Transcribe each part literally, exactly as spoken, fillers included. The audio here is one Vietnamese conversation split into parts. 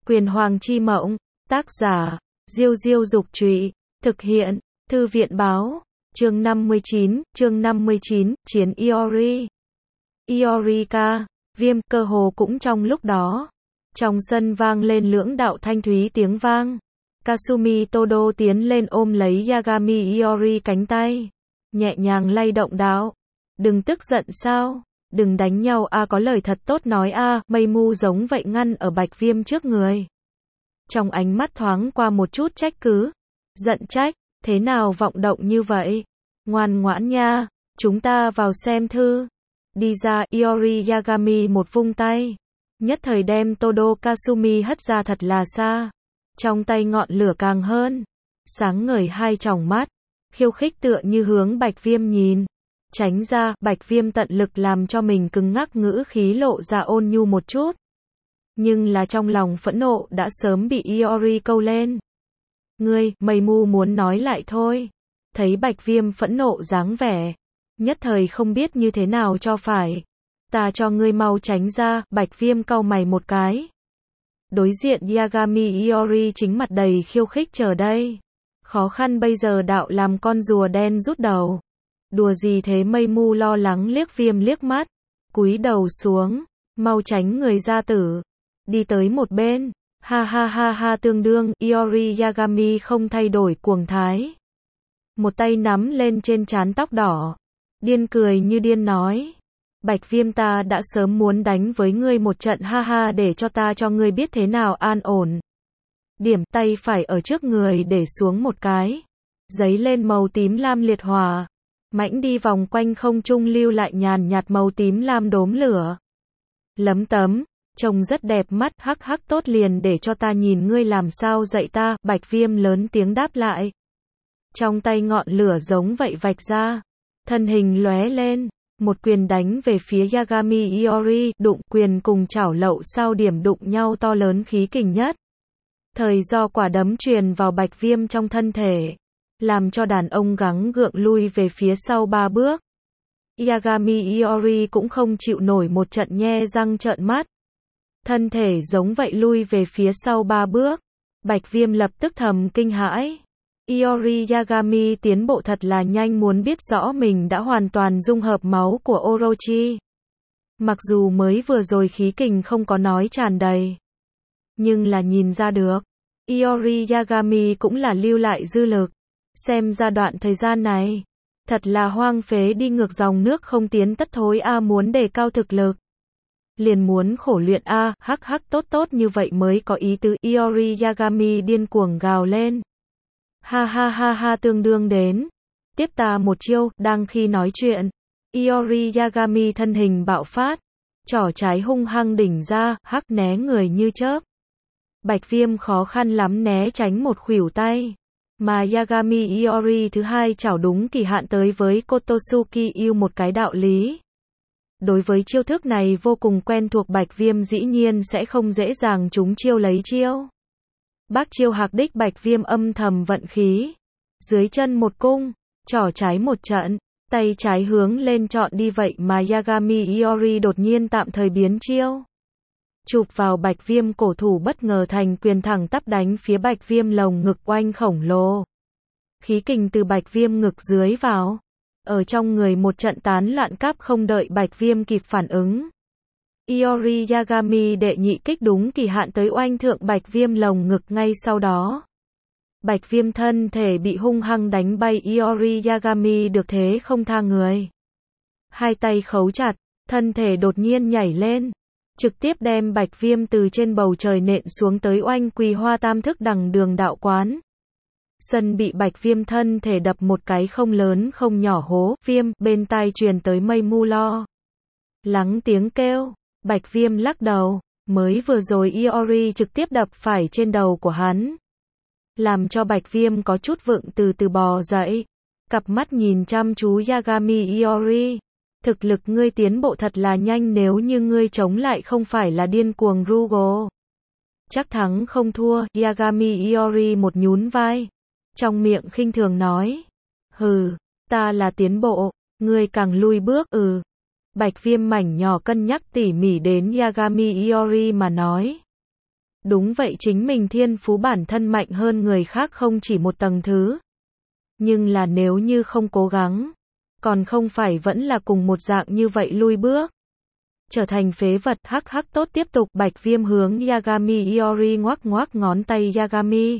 Quyền Hoàng chi mộng, tác giả, Diêu Diêu Dục Trụy, thực hiện, Thư viện Báo, chương năm mươi chín, chương năm mươi chín, Chiến Iori. Iori ca, viêm, cơ hồ cũng trong lúc đó. Trong sân vang lên lưỡng đạo thanh thúy tiếng vang. Kasumi Todo tiến lên ôm lấy Yagami Iori cánh tay. Nhẹ nhàng lay động đạo. Đừng tức giận sao? Đừng đánh nhau a, có lời thật tốt nói a. Mây mu giống vậy ngăn ở Bạch Viêm trước người. Trong ánh mắt thoáng qua một chút trách cứ. Giận trách, thế nào vọng động như vậy? Ngoan ngoãn nha, chúng ta vào xem thư. Đi ra, Iori Yagami một vung tay. Nhất thời đem Todo Kasumi hất ra thật là xa. Trong tay ngọn lửa càng hơn. Sáng ngời hai tròng mắt. Khiêu khích tựa như hướng Bạch Viêm nhìn. Tránh ra, Bạch Viêm tận lực làm cho mình cứng ngắc, ngữ khí lộ ra ôn nhu một chút. Nhưng là trong lòng phẫn nộ đã sớm bị Iori câu lên. Ngươi, mây mu muốn nói lại thôi. Thấy Bạch Viêm phẫn nộ dáng vẻ. Nhất thời không biết như thế nào cho phải. Ta cho ngươi mau tránh ra, Bạch Viêm cau mày một cái. Đối diện Yagami Iori chính mặt đầy khiêu khích chờ đây. Khó khăn bây giờ đạo làm con rùa đen rút đầu. Đùa gì thế, mây mu lo lắng liếc Viêm liếc mắt. Cúi đầu xuống, mau tránh người ra tử. Đi tới một bên. Ha ha ha ha, tương đương, Iori Yagami không thay đổi cuồng thái. Một tay nắm lên trên trán tóc đỏ. Điên cười như điên nói. Bạch Viêm, ta đã sớm muốn đánh với ngươi một trận, ha ha, để cho ta cho ngươi biết thế nào an ổn. Điểm, tay phải ở trước người để xuống một cái. Giấy lên màu tím lam liệt hỏa. Mãnh đi vòng quanh không trung lưu lại nhàn nhạt màu tím lam đốm lửa. Lấm tấm, trông rất đẹp mắt, hắc hắc, tốt liền để cho ta nhìn ngươi làm sao dạy ta, Bạch Viêm lớn tiếng đáp lại. Trong tay ngọn lửa giống vậy vạch ra. Thân hình lóe lên. Một quyền đánh về phía Yagami Iori, đụng quyền cùng chảo lậu sao điểm đụng nhau to lớn khí kình nhất. Thời do quả đấm truyền vào Bạch Viêm trong thân thể. Làm cho đàn ông gắng gượng lui về phía sau ba bước. Yagami Iori cũng không chịu nổi một trận nhe răng trợn mắt. Thân thể giống vậy lui về phía sau ba bước. Bạch Viêm lập tức thầm kinh hãi. Iori Yagami tiến bộ thật là nhanh, muốn biết rõ mình đã hoàn toàn dung hợp máu của Orochi. Mặc dù mới vừa rồi khí kình không có nói tràn đầy. Nhưng là nhìn ra được. Iori Yagami cũng là lưu lại dư lực. Xem ra đoạn thời gian này. Thật là hoang phế đi ngược dòng nước không tiến tất thối a, muốn đề cao thực lực. Liền muốn khổ luyện a, hắc hắc, tốt tốt như vậy mới có ý tứ. Iori Yagami điên cuồng gào lên. Ha ha ha ha, tương đương đến. Tiếp ta một chiêu, đang khi nói chuyện. Iori Yagami thân hình bạo phát. Trỏ trái hung hăng đỉnh ra, hắc né người như chớp. Bạch Viêm khó khăn lắm né tránh một khuỷu tay. Mà Yagami Iori thứ hai chảo đúng kỳ hạn tới với Kototsuki yêu một cái đạo lý. Đối với chiêu thức này vô cùng quen thuộc, Bạch Viêm dĩ nhiên sẽ không dễ dàng trúng chiêu lấy chiêu. Bác chiêu hạc đích, Bạch Viêm âm thầm vận khí. Dưới chân một cung, trỏ trái một trận, tay trái hướng lên chọn đi, vậy mà Yagami Iori đột nhiên tạm thời biến chiêu. Chụp vào Bạch Viêm cổ thủ, bất ngờ thành quyền thẳng tắp đánh phía Bạch Viêm lồng ngực oanh khổng lồ. Khí kình từ Bạch Viêm ngực dưới vào. Ở trong người một trận tán loạn cáp, không đợi Bạch Viêm kịp phản ứng. Iori Yagami đệ nhị kích đúng kỳ hạn tới oanh thượng Bạch Viêm lồng ngực ngay sau đó. Bạch Viêm thân thể bị hung hăng đánh bay, Iori Yagami được thế không tha người. Hai tay khấu chặt, thân thể đột nhiên nhảy lên. Trực tiếp đem Bạch Viêm từ trên bầu trời nện xuống tới oanh quỳ hoa tam thức đằng đường đạo quán. Sân bị Bạch Viêm thân thể đập một cái không lớn không nhỏ hố. Viêm, bên tai truyền tới mây mu lo lắng tiếng kêu. Bạch Viêm lắc đầu. Mới vừa rồi Iori trực tiếp đập phải trên đầu của hắn. Làm cho Bạch Viêm có chút vựng từ từ bò dậy. Cặp mắt nhìn chăm chú Yagami Iori. Thực lực ngươi tiến bộ thật là nhanh, nếu như ngươi chống lại không phải là điên cuồng Rugo. Chắc thắng không thua. Yagami Iori một nhún vai. Trong miệng khinh thường nói. Hừ, ta là tiến bộ, ngươi càng lui bước. Ừ. Bạch Viêm mảnh nhỏ cân nhắc tỉ mỉ đến Yagami Iori mà nói. Đúng vậy, chính mình thiên phú bản thân mạnh hơn người khác không chỉ một tầng thứ. Nhưng là nếu như không cố gắng, còn không phải vẫn là cùng một dạng như vậy lui bước. Trở thành phế vật. Hắc hắc, tốt, tiếp tục. Bạch Viêm hướng Yagami Iori ngoắc ngoắc ngón tay. Yagami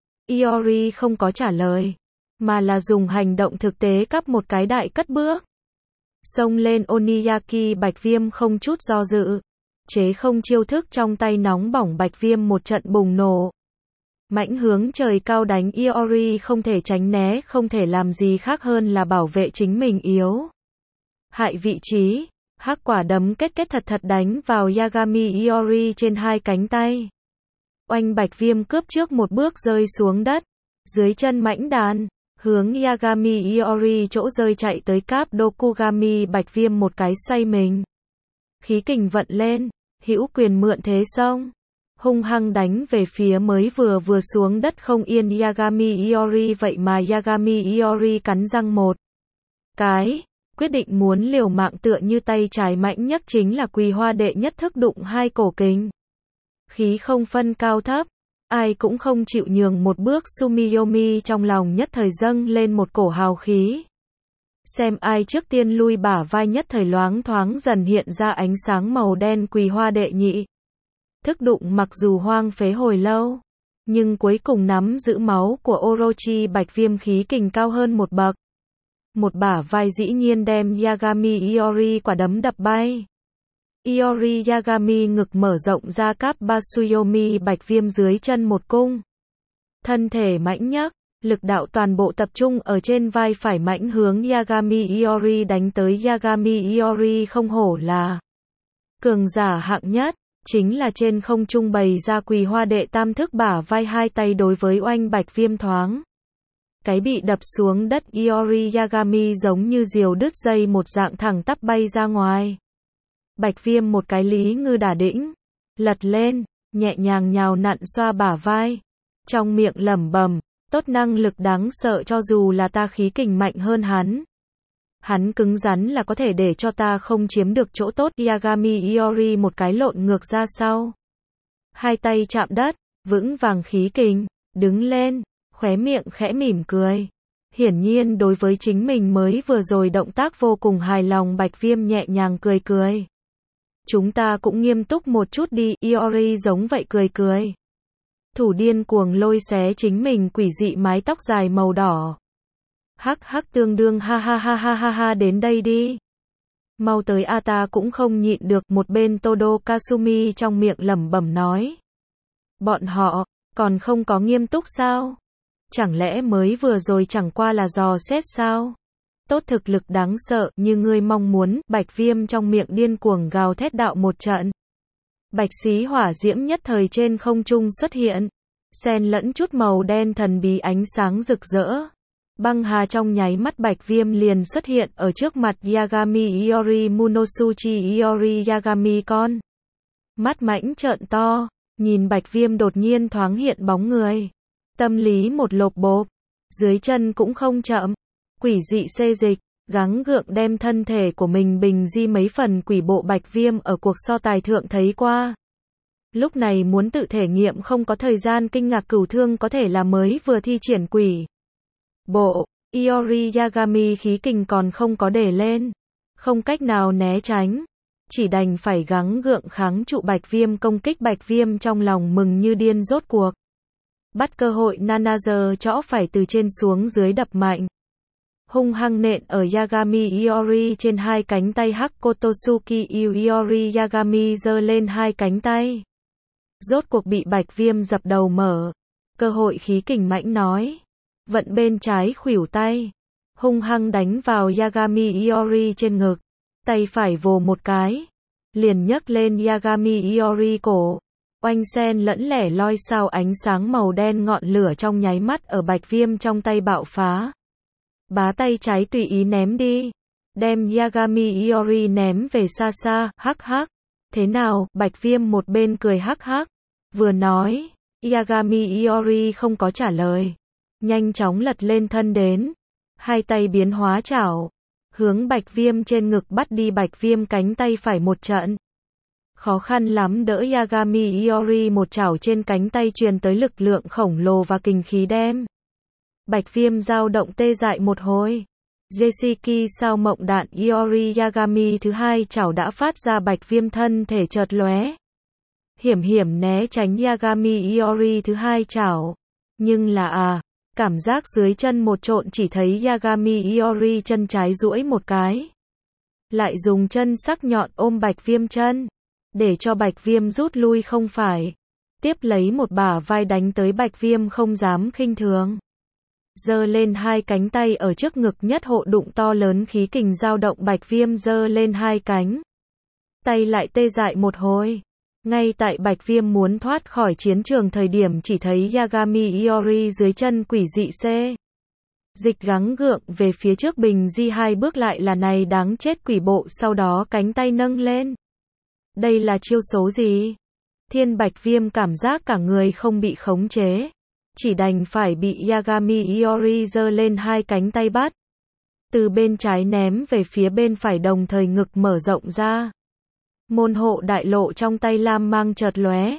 Iori không có trả lời, mà là dùng hành động thực tế cắp một cái đại cất bước. Xông lên Oniyaki. Bạch Viêm không chút do dự. Chế không chiêu thức trong tay nóng bỏng. Bạch Viêm một trận bùng nổ. Mãnh hướng trời cao đánh. Iori không thể tránh né, không thể làm gì khác hơn là bảo vệ chính mình yếu hại vị trí. Hắc quả đấm kết kết thật thật đánh vào Yagami Iori trên hai cánh tay. Oanh, Bạch Viêm cướp trước một bước rơi xuống đất. Dưới chân mãnh đàn, hướng Yagami Iori chỗ rơi chạy tới. Cáp Dokugami. Bạch Viêm một cái xoay mình. Khí kình vận lên, hữu quyền mượn thế xông. Hung hăng đánh về phía mới vừa vừa xuống đất không yên Yagami Iori. Vậy mà Yagami Iori cắn răng một cái, quyết định muốn liều mạng, tựa như tay trái mạnh nhất chính là Quỳ Hoa đệ nhất thức đụng hai cổ kình. Khí không phân cao thấp, ai cũng không chịu nhường một bước. Sumiyomi trong lòng nhất thời dâng lên một cổ hào khí. Xem ai trước tiên lui, bả vai nhất thời loáng thoáng dần hiện ra ánh sáng màu đen. Quỳ Hoa đệ nhị thức đụng mặc dù hoang phế hồi lâu, nhưng cuối cùng nắm giữ máu của Orochi. Bạch Viêm khí kình cao hơn một bậc. Một bả vai dĩ nhiên đem Yagami Iori quả đấm đập bay. Iori Yagami ngực mở rộng ra. Cáp Basuyomi. Bạch Viêm dưới chân một cung. Thân thể mãnh nhấc, lực đạo toàn bộ tập trung ở trên vai phải, mãnh hướng Yagami Iori đánh tới. Yagami Iori không hổ là cường giả hạng nhất, chính là trên không trung bày ra Quỳ Hoa đệ tam thức, bả vai hai tay đối với oanh. Bạch Viêm thoáng cái bị đập xuống đất. Iori Yagami giống như diều đứt dây một dạng thẳng tắp bay ra ngoài. Bạch Viêm một cái lý ngư đả đĩnh, lật lên, nhẹ nhàng nhào nặn xoa bả vai, trong miệng lẩm bẩm, tốt năng lực đáng sợ, cho dù là ta khí kình mạnh hơn hắn, hắn cứng rắn là có thể để cho ta không chiếm được chỗ tốt. Yagami Iori một cái lộn ngược ra sau, hai tay chạm đất, vững vàng khí kình, đứng lên, khóe miệng khẽ mỉm cười. Hiển nhiên đối với chính mình mới vừa rồi động tác vô cùng hài lòng. Bạch Viêm nhẹ nhàng cười cười. Chúng ta cũng nghiêm túc một chút đi. Iori giống vậy cười cười. Thủ điên cuồng lôi xé chính mình quỷ dị mái tóc dài màu đỏ. Hắc hắc, tương đương ha ha ha ha ha ha, đến đây đi. Mau tới a, ta cũng không nhịn được. Một bên Todo Kasumi trong miệng lẩm bẩm nói. Bọn họ còn không có nghiêm túc sao? Chẳng lẽ mới vừa rồi chẳng qua là dò xét sao? Tốt thực lực đáng sợ như ngươi mong muốn. Bạch Viêm trong miệng điên cuồng gào thét đạo một trận. Bạch xí hỏa diễm nhất thời trên không trung xuất hiện, xen lẫn chút màu đen thần bí ánh sáng rực rỡ. Băng hà trong nháy mắt Bạch Viêm liền xuất hiện ở trước mặt Yagami Iori. Munosuchi Iori Yagami con mắt mãnh trợn to, nhìn Bạch Viêm đột nhiên thoáng hiện bóng người, tâm lý một lộp bộp, dưới chân cũng không chậm, quỷ dị xê dịch, gắng gượng đem thân thể của mình bình di mấy phần. Quỷ bộ Bạch Viêm ở cuộc so tài thượng thấy qua, lúc này muốn tự thể nghiệm không có thời gian. Kinh ngạc cửu thương có thể là mới vừa thi triển quỷ bộ. Iori Yagami khí kình còn không có để lên, không cách nào né tránh, chỉ đành phải gắng gượng kháng trụ Bạch Viêm công kích. Bạch Viêm trong lòng mừng như điên, rốt cuộc bắt cơ hội. Nanager chõ phải từ trên xuống dưới đập mạnh, hung hăng nện ở Yagami Iori trên hai cánh tay. Hakotosuki Iori Yagami giơ lên hai cánh tay, rốt cuộc bị Bạch Viêm dập đầu mở. Cơ hội khí kình mạnh nói, vận bên trái khuỷu tay, hung hăng đánh vào Yagami Iori trên ngực. Tay phải vồ một cái, liền nhấc lên Yagami Iori cổ. Oanh, sen lẫn lẻ loi sao ánh sáng màu đen ngọn lửa trong nháy mắt ở Bạch Viêm trong tay bạo phá. Bá tay trái tùy ý ném đi, đem Yagami Iori ném về xa xa. Hắc hắc, thế nào? Bạch Viêm một bên cười hắc hắc, vừa nói. Yagami Iori không có trả lời, nhanh chóng lật lên thân đến, hai tay biến hóa chảo, hướng Bạch Viêm trên ngực bắt đi. Bạch Viêm cánh tay phải một trận Khó khăn lắm đỡ Yagami Iori một chảo trên cánh tay truyền tới lực lượng khổng lồ và kình khí đem Bạch Viêm dao động tê dại một hồi. Jesiki sao mộng đạn Iori Yagami thứ hai chảo đã phát ra Bạch Viêm thân thể chợt lóe. Hiểm hiểm né tránh Yagami Iori thứ hai chảo. Nhưng là à, cảm giác dưới chân một trộn chỉ thấy Yagami Iori chân trái duỗi một cái. Lại dùng chân sắc nhọn ôm Bạch Viêm chân. Để cho Bạch Viêm rút lui không phải. Tiếp lấy một bả vai đánh tới Bạch Viêm không dám khinh thường. Giơ lên hai cánh tay ở trước ngực nhất hộ đụng to lớn khí kình dao động Bạch Viêm giơ lên hai cánh. Tay lại tê dại một hồi. Ngay tại Bạch Viêm muốn thoát khỏi chiến trường thời điểm chỉ thấy Yagami Iori dưới chân quỷ dị xê. Dịch gắng gượng về phía trước bình di hai bước lại là này đáng chết quỷ bộ sau đó cánh tay nâng lên. Đây là chiêu số gì? Thiên Bạch Viêm cảm giác cả người không bị khống chế. Chỉ đành phải bị Yagami Iori giơ lên hai cánh tay bắt. Từ bên trái ném về phía bên phải đồng thời ngực mở rộng ra. Môn hộ đại lộ trong tay lam mang chợt lóe.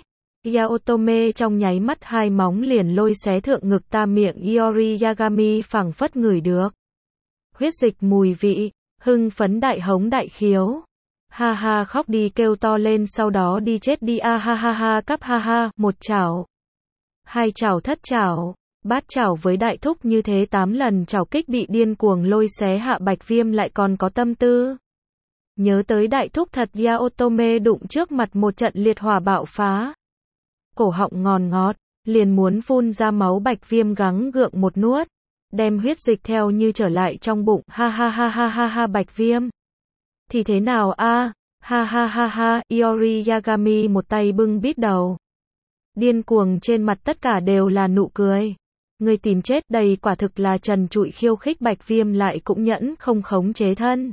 Yaotome trong nháy mắt hai móng liền lôi xé thượng ngực ta miệng Iori Yagami phảng phất ngửi được. Huyết dịch mùi vị, hưng phấn đại hống đại khiếu. Ha ha khóc đi kêu to lên sau đó đi chết đi a ha ha ha cắp ha ha, một chảo. Hai chảo thất chảo, bát chảo với đại thúc như thế tám lần chảo kích bị điên cuồng lôi xé hạ Bạch Viêm lại còn có tâm tư. Nhớ tới đại thúc thật Yaotome đụng trước mặt một trận liệt hỏa bạo phá. Cổ họng ngòn ngọt, liền muốn phun ra máu Bạch Viêm gắng gượng một nuốt. Đem huyết dịch theo như trở lại trong bụng ha ha ha ha ha ha Bạch Viêm. Thì thế nào a ha ha ha ha Iori Yagami một tay bưng bít đầu. Điên cuồng trên mặt tất cả đều là nụ cười. Người tìm chết đây quả thực là trần trụi khiêu khích Bạch Viêm lại cũng nhẫn không khống chế thân.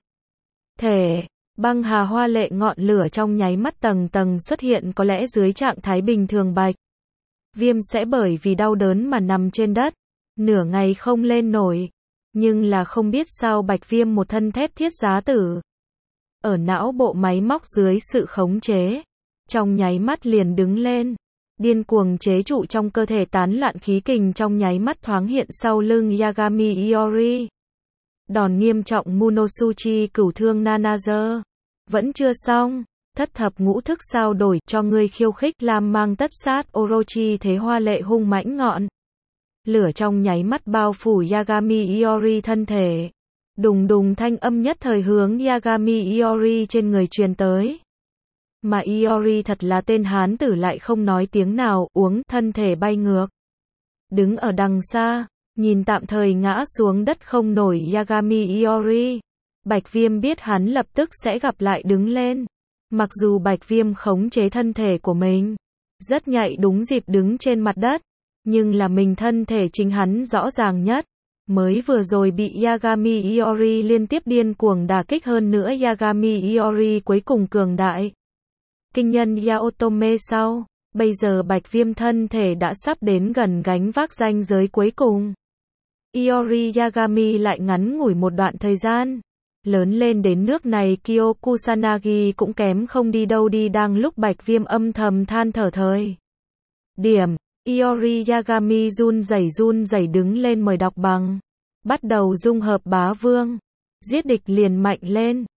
Thể, băng hà hoa lệ ngọn lửa trong nháy mắt tầng tầng xuất hiện có lẽ dưới trạng thái bình thường Bạch Viêm sẽ bởi vì đau đớn mà nằm trên đất. Nửa ngày không lên nổi. Nhưng là không biết sao Bạch Viêm một thân thép thiết giá tử. Ở não bộ máy móc dưới sự khống chế. Trong nháy mắt liền đứng lên. Điên cuồng chế trụ trong cơ thể tán loạn khí kình trong nháy mắt thoáng hiện sau lưng Yagami Iori. Đòn nghiêm trọng Munosuchi cửu thương Nanager. Vẫn chưa xong. Thất thập ngũ thức sao đổi cho người khiêu khích làm mang tất sát Orochi thế hoa lệ hung mãnh ngọn. Lửa trong nháy mắt bao phủ Yagami Iori thân thể. Đùng đùng thanh âm nhất thời hướng Yagami Iori trên người truyền tới. Mà Iori thật là tên hán tử lại không nói tiếng nào, uống thân thể bay ngược. Đứng ở đằng xa, nhìn tạm thời ngã xuống đất không nổi Yagami Iori. Bạch Viêm biết hắn lập tức sẽ gặp lại đứng lên. Mặc dù Bạch Viêm khống chế thân thể của mình, rất nhạy đúng dịp đứng trên mặt đất. Nhưng là mình thân thể chính hắn rõ ràng nhất. Mới vừa rồi bị Yagami Iori liên tiếp điên cuồng đả kích hơn nữa Yagami Iori cuối cùng cường đại. Kinh nhân Yaotome sau, bây giờ Bạch Viêm thân thể đã sắp đến gần gánh vác ranh giới cuối cùng. Iori Yagami lại ngắn ngủi một đoạn thời gian. Lớn lên đến nước này Kyo Kusanagi cũng kém không đi đâu đi đang lúc Bạch Viêm âm thầm than thở thời. Điểm, Iori Yagami run rẩy run rẩy đứng lên mời đọc bằng. Bắt đầu dung hợp bá vương. Giết địch liền mạnh lên.